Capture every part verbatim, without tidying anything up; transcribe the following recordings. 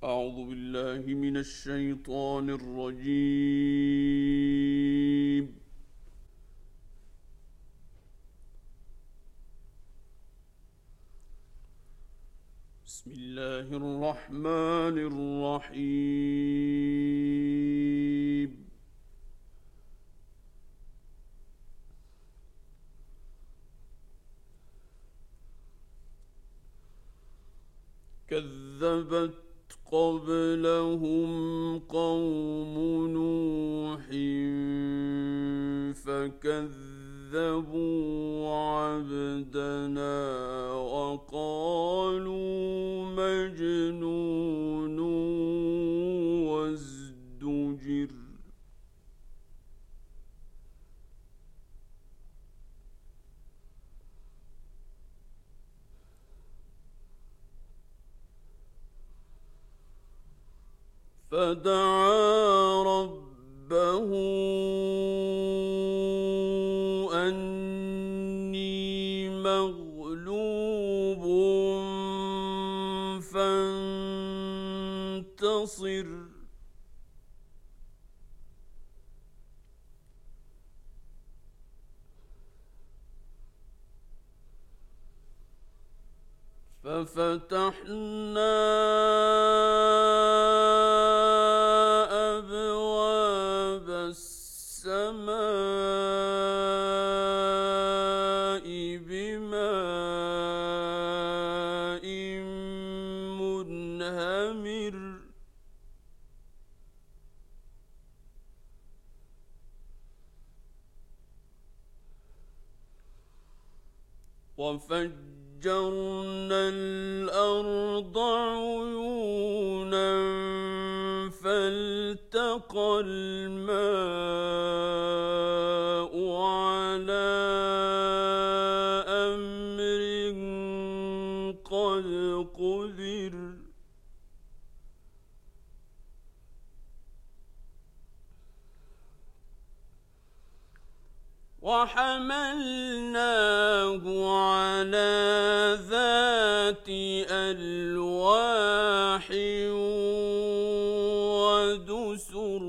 أعوذ بالله من الشيطان الرجيم. بسم الله الرحمن الرحيم. كذبت قبلهم قوم نوح فكذبوا عبدنا وقالوا مجنون وازدجر. فدعا ربه أني مغلوب فانتصر. ففتحنا أبواب السماء بماء منهمر. وفجرنا الأرض عيونا فالتقى الماء على أمر قد قدر. وحملناه على ذات ألواح ودسر.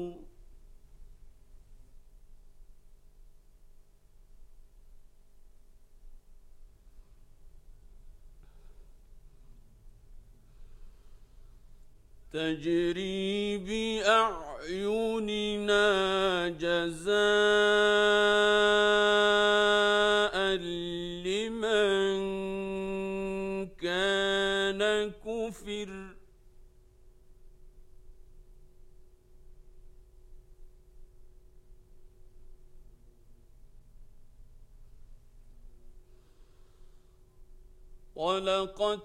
تجري بأعيننا جزاء لمن كان كفر. ولقد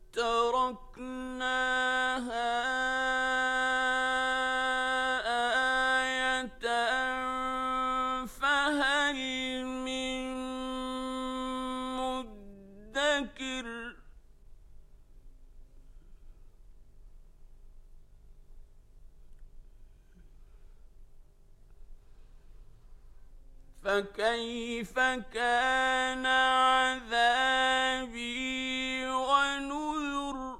تركناها آية فهل من مدكر. فكيف كان عذابي ونذر.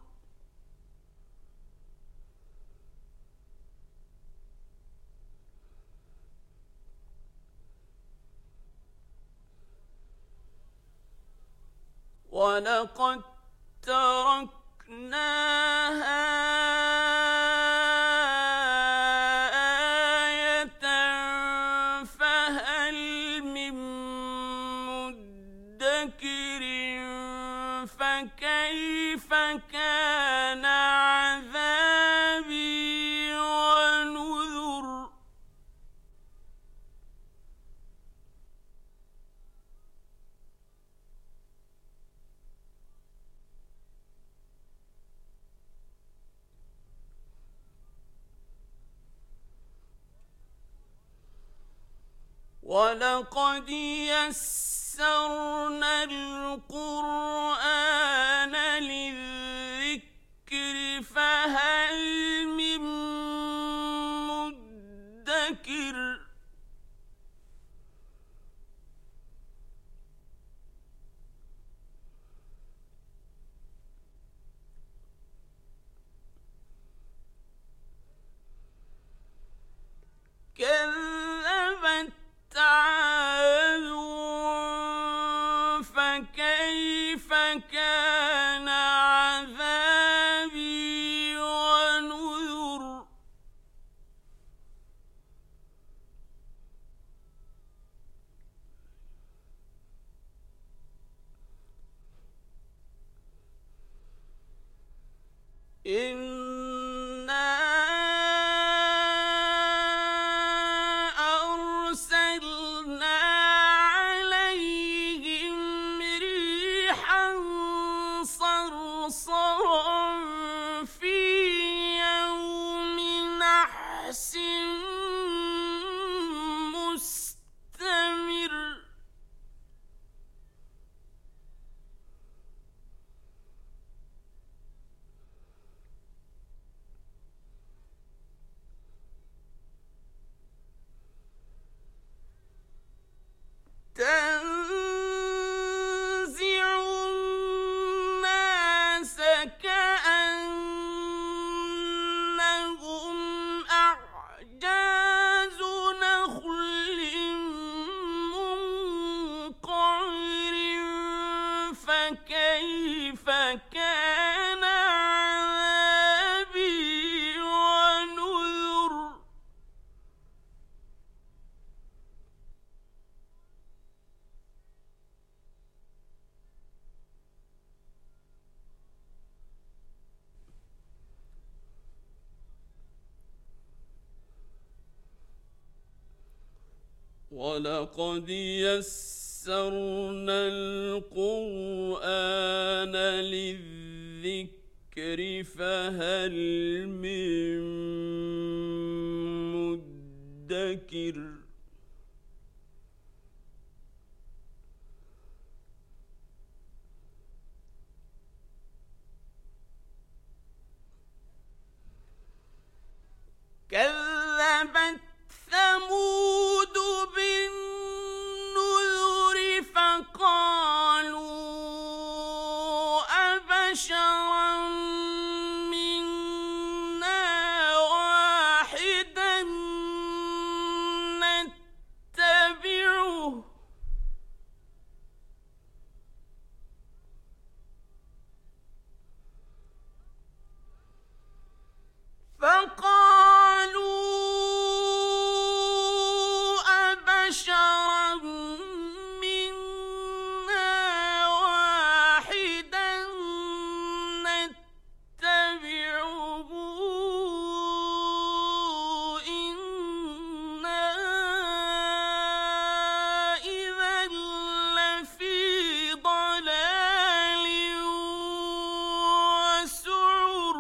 ولقد تركناها آية فهل من مدكر. فكيف كان عذابي ونذر. ولقد يسرنا القرآن للذكر فهل من مدكر. إنا أرسلنا عليهم ريحا صرصرا في يوم نحس مستمر تنزع الناس كأنهم أعجاز نخل منقعر فكيف كان عذابي ونذر ولقد يسرنا القرآن للذكر فهل من مدكر كذبت ثمود بالنذر فقالوا أبشرا منا واحدا نتبعه فقالوا أبشرا منا واحدا نتبعه إنا إذا لفي ضلال وسعر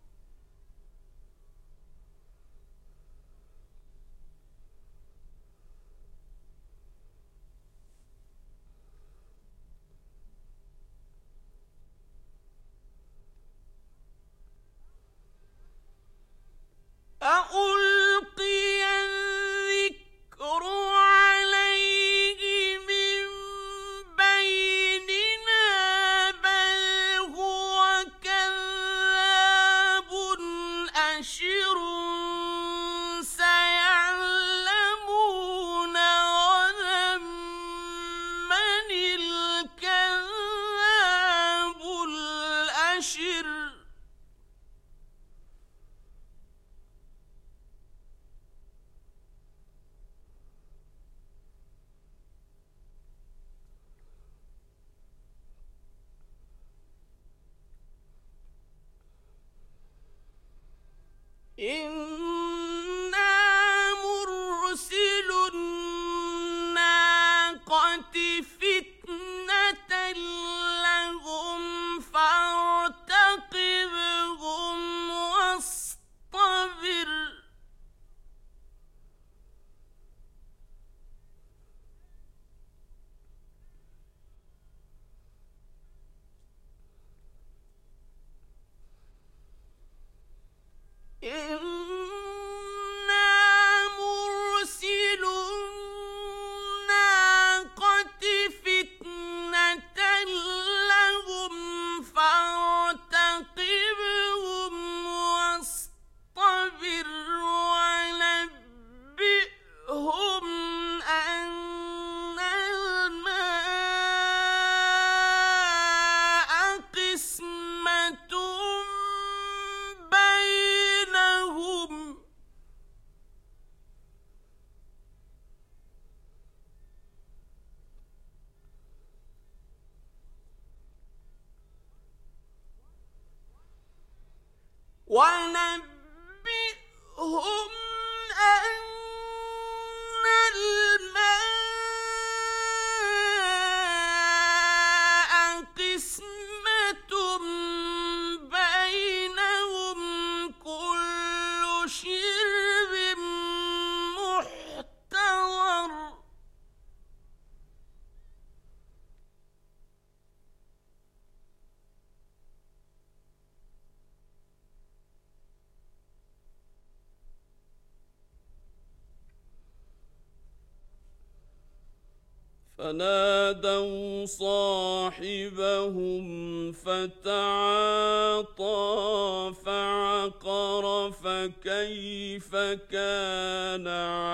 أألقي الذكر عليه من بيننا بل هو كذاب أشر سيعلمون غدا من الكذاب الأشر إنا مرسل الناقة فتنة لهم فارتقبهم واصطبر إن ونبئهم أن الماء قسمة بينهم كل شرب محتضر فنادوا صاحبهم فتعاطى فعقر فكيف كان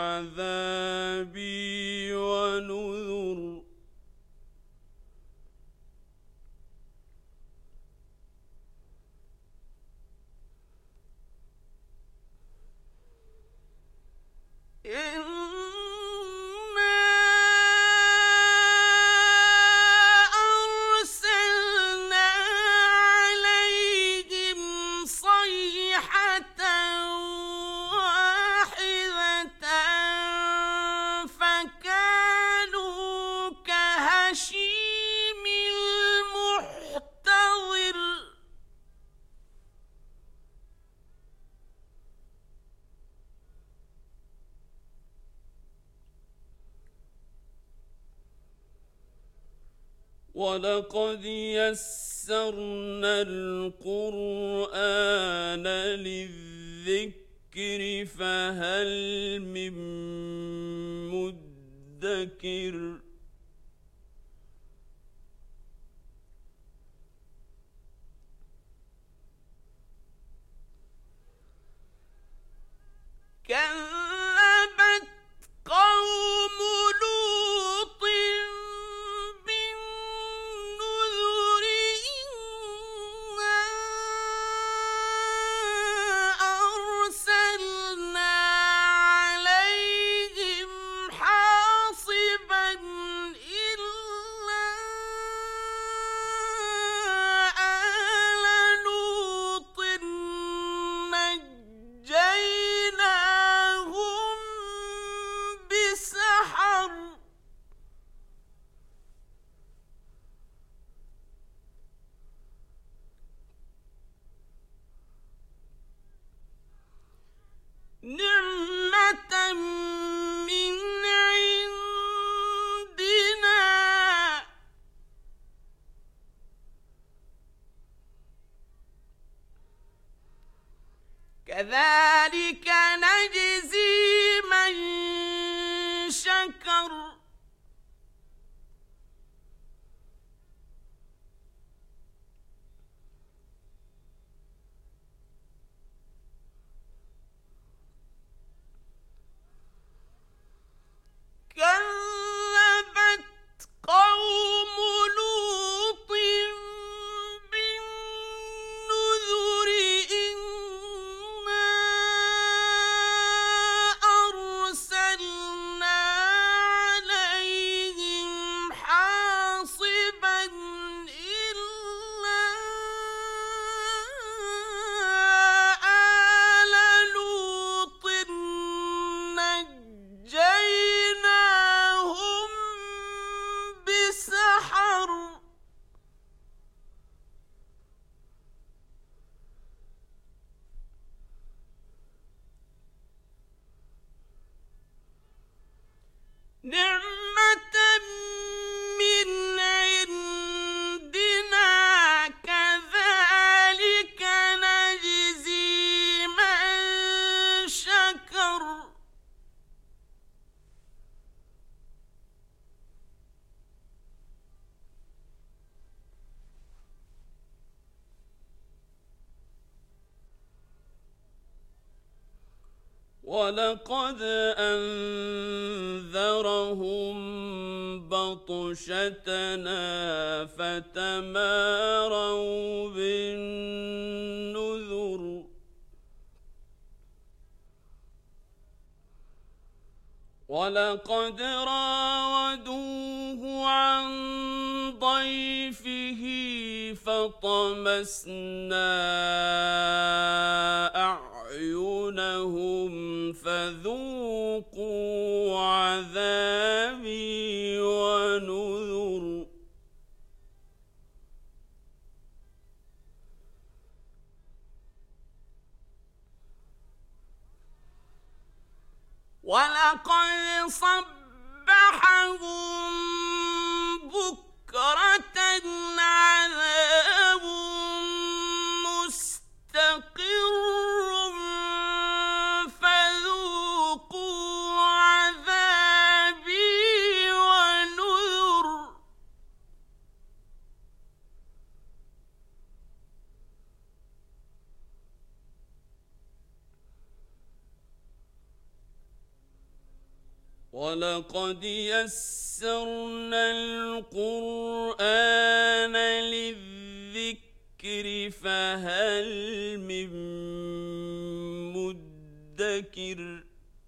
عذابي ونذر ولقد يسرنا القرآن للذكر فهل من مدكر كذبت قوم لوط بالنذر إنا أرسلنا عليهم حاصبا إلا آل لوط نجيناهم بسحر نعمة من عندنا كذلك نجزي من شكر كذبت قوم لوط بالنذر إنا أرسلنا عليهم حاصبا إلا آل لوط نجيناهم بسحر نعمة من عندنا كذلك نجزي من شكر ولقد أنذرهم بطشتنا فتماروا بالنذر ولقد راودوه عن ضيفه فطمسنا ولقد صبحهم بكرة عذاب مستقر فذوقوا عذابي ونذر ولقد يسرنا القرآن للذكر فهل من مدكر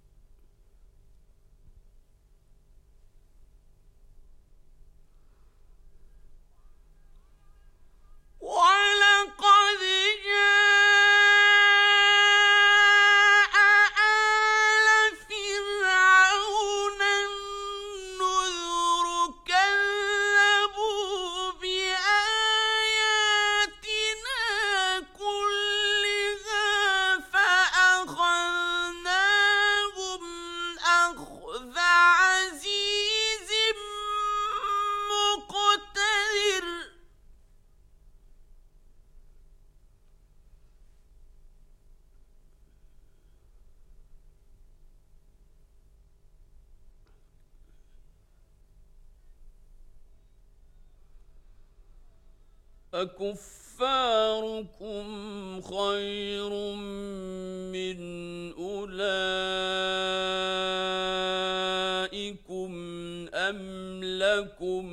ولقد جاء آل فرعون النذر كذبوا بآياتنا كلها فأخذناهم أخذ عزيز مقتدر أكفاركم خير من أولئكم أم لكم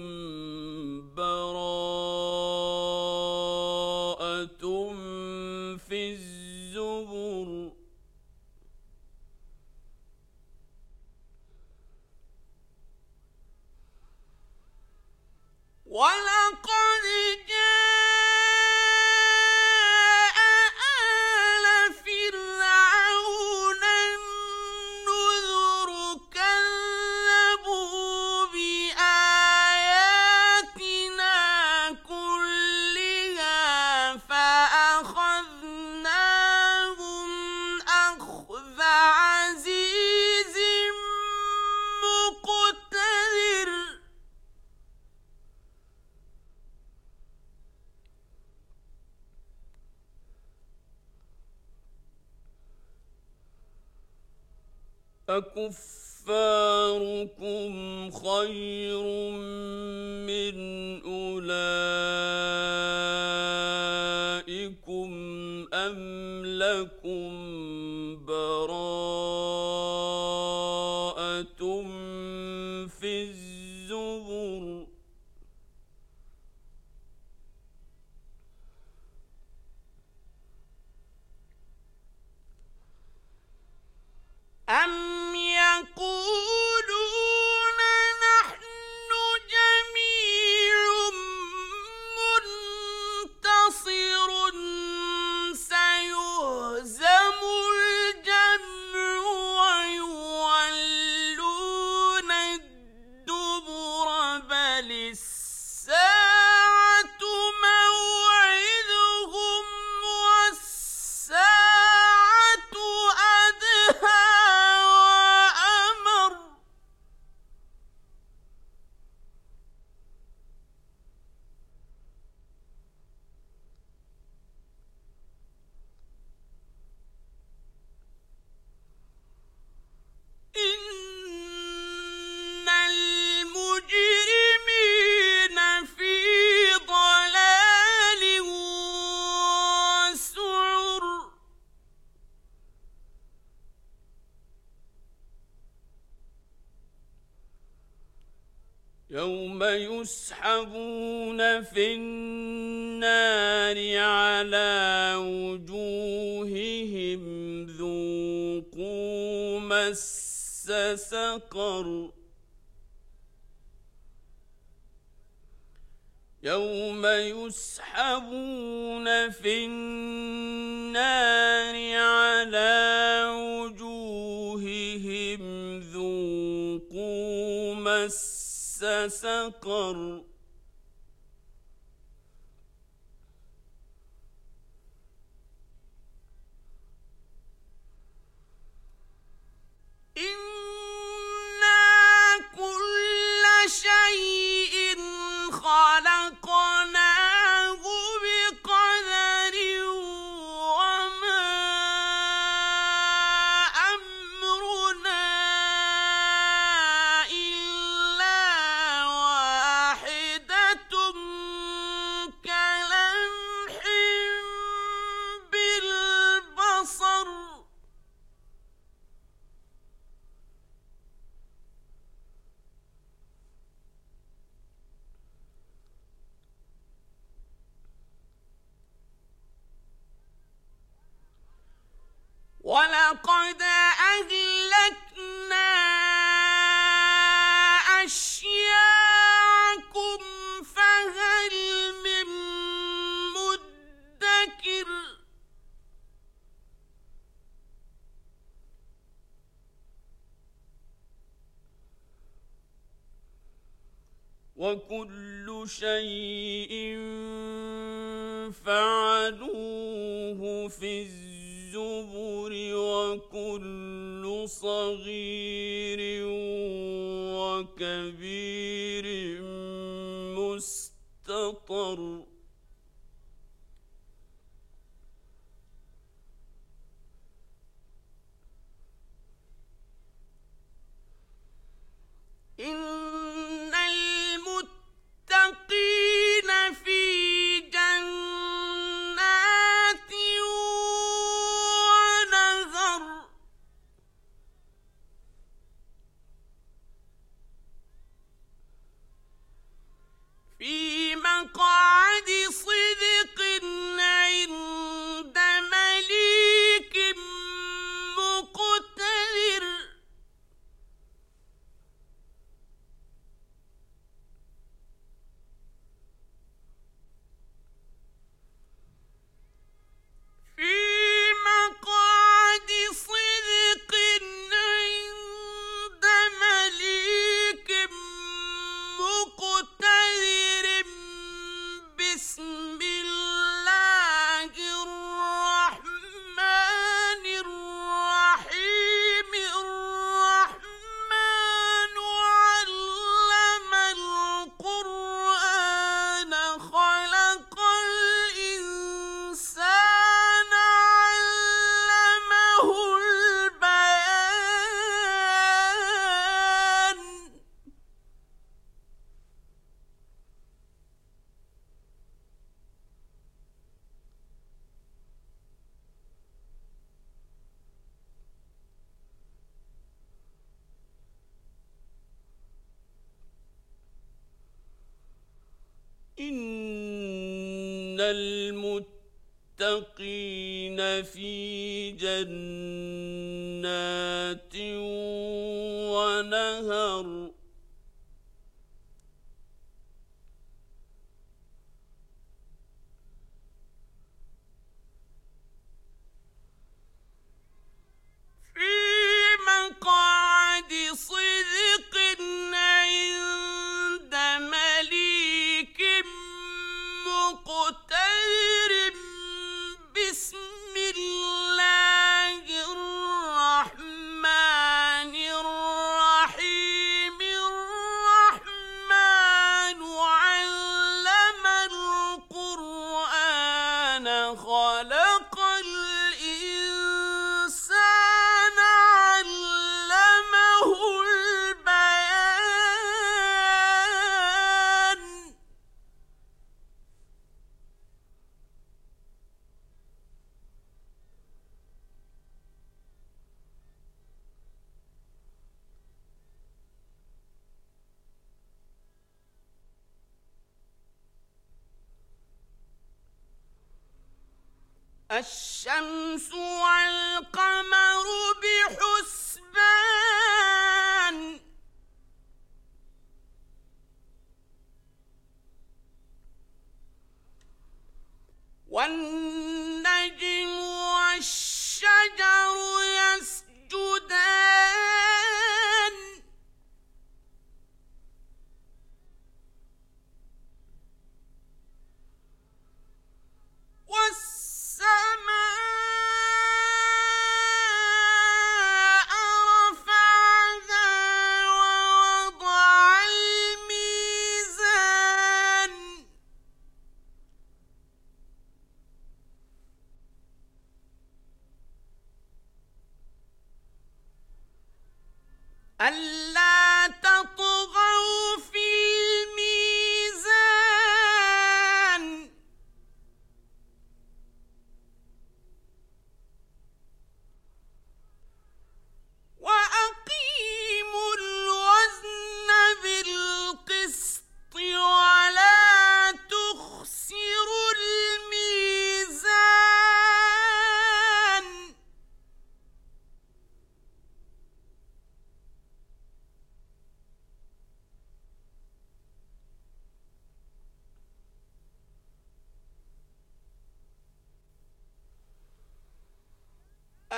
براءة في الزبر ولقد جاء آل فرعون النذر كذبوا بآياتنا كلها فأخذناهم أخذ عزيز مقتدر أكفاركم خير من أولئكم أم لكم براءة في الزبر أم يقولون نحن جميع منتصر سيهزم الجمع ويولون الدبر بل الساعة موعدهم والساعة أدهى وأمر إن المجرمين في ضلال وسعر يوم يسحبون في النار على وجوههم ذوقوا مس سقر يوم يسحبون في النار على وجوههم ذوقوا مس سقر إن ولقد أهلكنا أشياعكم فهل من مدكر وكل شيء فعلوه في الزبر وكل صغير وكبير مستطر إن المتقين في جنات ونهر في مقعد صدق عند مليك مقتدر في مقعد صدق عند مليك مقتدر بسم الله الرحمن الرحيم الرحمن علم القرآن خلق الإنسان علمه البيان إن المتقين في جنات ونهر في مقعد صدق عند مليك مقتدر بسم الله الرحمن الرحيم الرحمن علم القرآن خلق الإنسان علمه البيان الشمس والقمر بحسبان والنجم والشجر يسجدان والسماء رفعها ووضع الميزان ألا تطغوا في الميزان وأقيموا الوزن بالقسط ولا تخسروا الميزان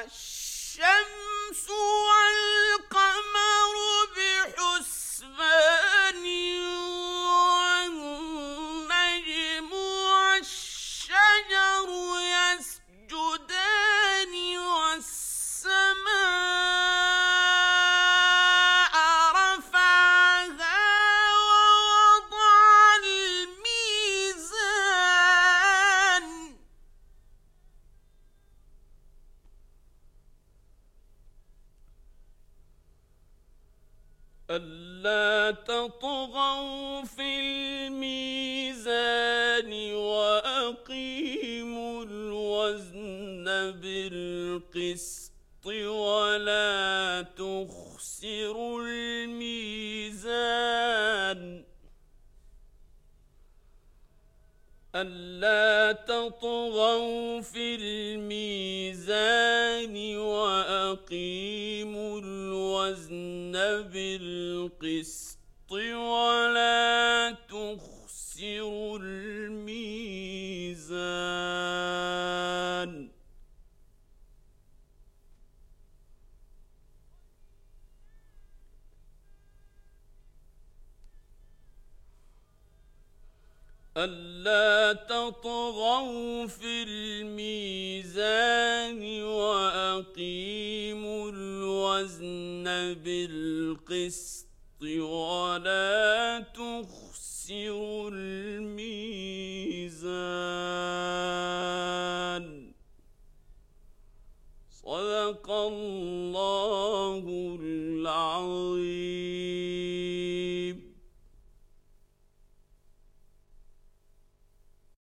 الشمس والقمر بحسبان والنجم والشجر يسجدان والسماء رفعها ووضع الميزان ألا تطغوا في الميزان وأقيموا الوزن بالقسط ولا تخسروا الميزان ألا تطغوا في الميزان وأقيموا الوزن بالقسط ولا تخسروا الميزان ألا تطغوا في الميزان وأقيموا الوزن بالقسط ولا تخسروا الميزان صدق الله العظيم.